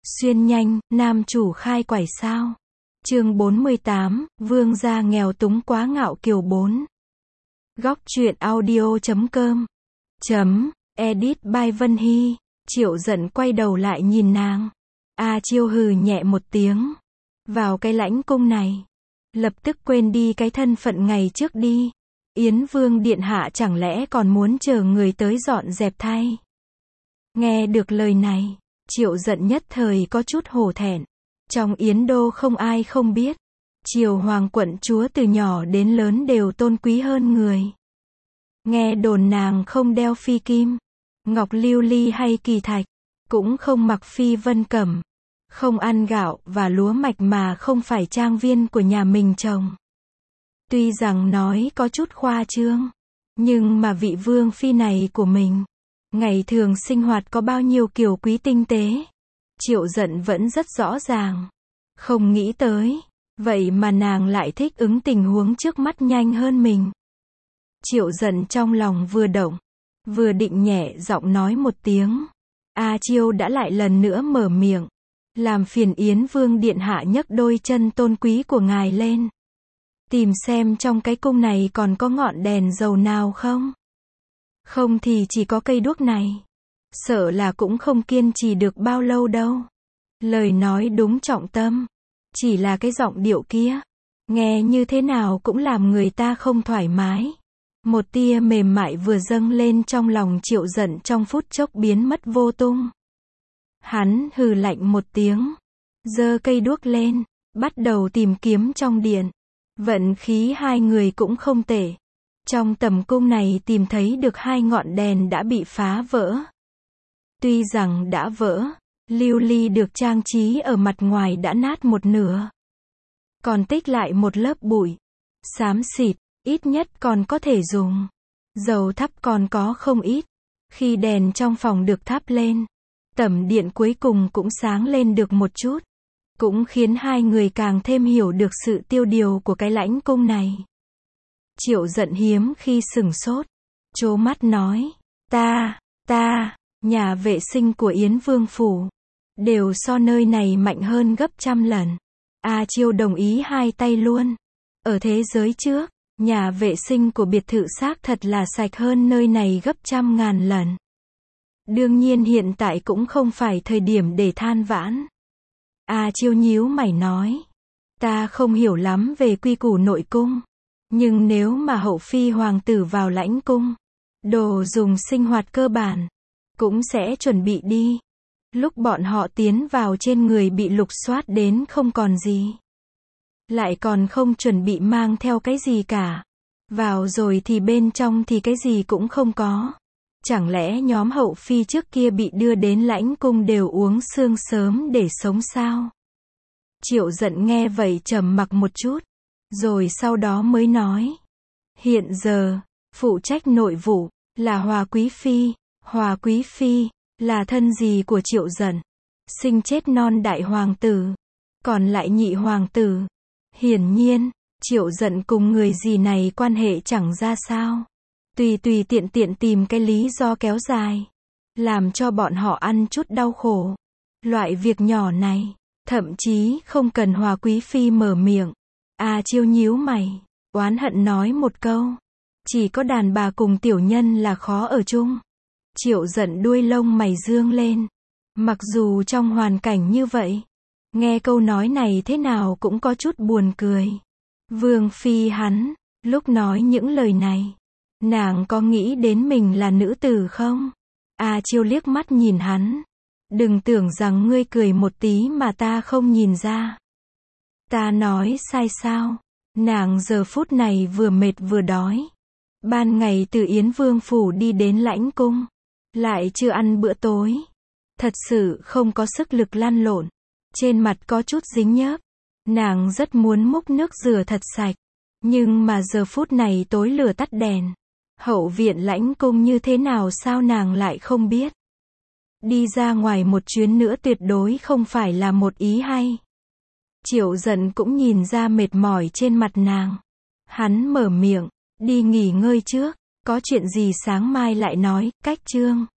Xuyên nhanh, nam chủ khai quải sao? Chương 48, vương gia nghèo túng quá ngạo kiều 4. Góc truyện audio.com Edit by Vân Hy. Triệu Dận quay đầu lại nhìn nàng. A Chiêu hừ nhẹ một tiếng. Vào cái lãnh cung này, lập tức quên đi cái thân phận ngày trước đi. Yến Vương điện hạ chẳng lẽ còn muốn chờ người tới dọn dẹp thay? Nghe được lời này, Triệu Dận nhất thời có chút hổ thẹn. Trong Yến Đô không ai không biết, Triều Hoàng quận chúa từ nhỏ đến lớn đều tôn quý hơn người. Nghe đồn nàng không đeo phi kim, ngọc lưu ly hay kỳ thạch, cũng không mặc phi vân cẩm, không ăn gạo và lúa mạch mà không phải trang viên của nhà mình trồng. Tuy rằng nói có chút khoa trương, nhưng mà vị vương phi này của mình, ngày thường sinh hoạt có bao nhiêu kiều quý tinh tế, Triệu Dận vẫn rất rõ ràng. Không nghĩ tới, vậy mà nàng lại thích ứng tình huống trước mắt nhanh hơn mình. Triệu Dận trong lòng vừa động, vừa định nhẹ giọng nói một tiếng. A Chiêu đã lại lần nữa mở miệng. Làm phiền Yến Vương điện hạ nhấc đôi chân tôn quý của ngài lên. Tìm xem trong cái cung này còn có ngọn đèn dầu nào không? Không thì chỉ có cây đuốc này, sợ là cũng không kiên trì được bao lâu đâu. Lời nói đúng trọng tâm, chỉ là cái giọng điệu kia, nghe như thế nào cũng làm người ta không thoải mái. Một tia mềm mại vừa dâng lên trong lòng Triệu Dận trong phút chốc biến mất vô tung. Hắn hừ lạnh một tiếng, giơ cây đuốc lên, bắt đầu tìm kiếm trong điện. Vận khí hai người cũng không tệ. Trong tầm cung này tìm thấy được hai ngọn đèn đã bị phá vỡ. Tuy rằng đã vỡ, lưu ly được trang trí ở mặt ngoài đã nát một nửa, còn tích lại một lớp bụi xám xịt, ít nhất còn có thể dùng. Dầu thắp còn có không ít. Khi đèn trong phòng được thắp lên, tẩm điện cuối cùng cũng sáng lên được một chút, cũng khiến hai người càng thêm hiểu được sự tiêu điều của cái lãnh cung này. Triệu Dận hiếm khi sửng sốt, trố mắt nói, nhà vệ sinh của Yến Vương phủ đều so nơi này mạnh hơn gấp trăm lần. A Chiêu đồng ý hai tay luôn. Ở thế giới trước, nhà vệ sinh của biệt thự xác thật là sạch hơn nơi này gấp trăm ngàn lần. Đương nhiên hiện tại cũng không phải thời điểm để than vãn. A Chiêu nhíu mày nói, ta không hiểu lắm về quy củ nội cung, nhưng nếu mà hậu phi hoàng tử vào lãnh cung, đồ dùng sinh hoạt cơ bản cũng sẽ chuẩn bị đi. Lúc bọn họ tiến vào trên người bị lục soát đến không còn gì, lại còn không chuẩn bị mang theo cái gì cả. Vào rồi thì bên trong thì cái gì cũng không có. Chẳng lẽ nhóm hậu phi trước kia bị đưa đến lãnh cung đều uống sương sớm để sống sao? Triệu Dận nghe vậy trầm mặc một chút, rồi sau đó mới nói, hiện giờ phụ trách nội vụ là Hòa Quý Phi. Hòa Quý Phi là thân gì của Triệu Dận, sinh chết non đại hoàng tử, còn lại nhị hoàng tử. Hiển nhiên, Triệu Dận cùng người gì này quan hệ chẳng ra sao. Tùy tiện tìm cái lý do kéo dài, làm cho bọn họ ăn chút đau khổ. Loại việc nhỏ này, thậm chí không cần Hòa Quý Phi mở miệng. A Chiêu nhíu mày, oán hận nói một câu, chỉ có đàn bà cùng tiểu nhân là khó ở chung. Triệu Dận đuôi lông mày dương lên. Mặc dù trong hoàn cảnh như vậy, nghe câu nói này thế nào cũng có chút buồn cười. Vương phi hắn, lúc nói những lời này, nàng có nghĩ đến mình là nữ tử không? A Chiêu liếc mắt nhìn hắn. Đừng tưởng rằng ngươi cười một tí mà ta không nhìn ra. Ta nói sai sao? Nàng giờ phút này vừa mệt vừa đói. Ban ngày từ Yến Vương phủ đi đến lãnh cung, lại chưa ăn bữa tối. Thật sự không có sức lực lăn lộn. Trên mặt có chút dính nhớp. Nàng rất muốn múc nước rửa thật sạch. Nhưng mà giờ phút này tối lửa tắt đèn. Hậu viện lãnh cung như thế nào sao nàng lại không biết. Đi ra ngoài một chuyến nữa tuyệt đối không phải là một ý hay. Triệu Dận cũng nhìn ra mệt mỏi trên mặt nàng. Hắn mở miệng, đi nghỉ ngơi trước, có chuyện gì sáng mai lại nói. Cách chương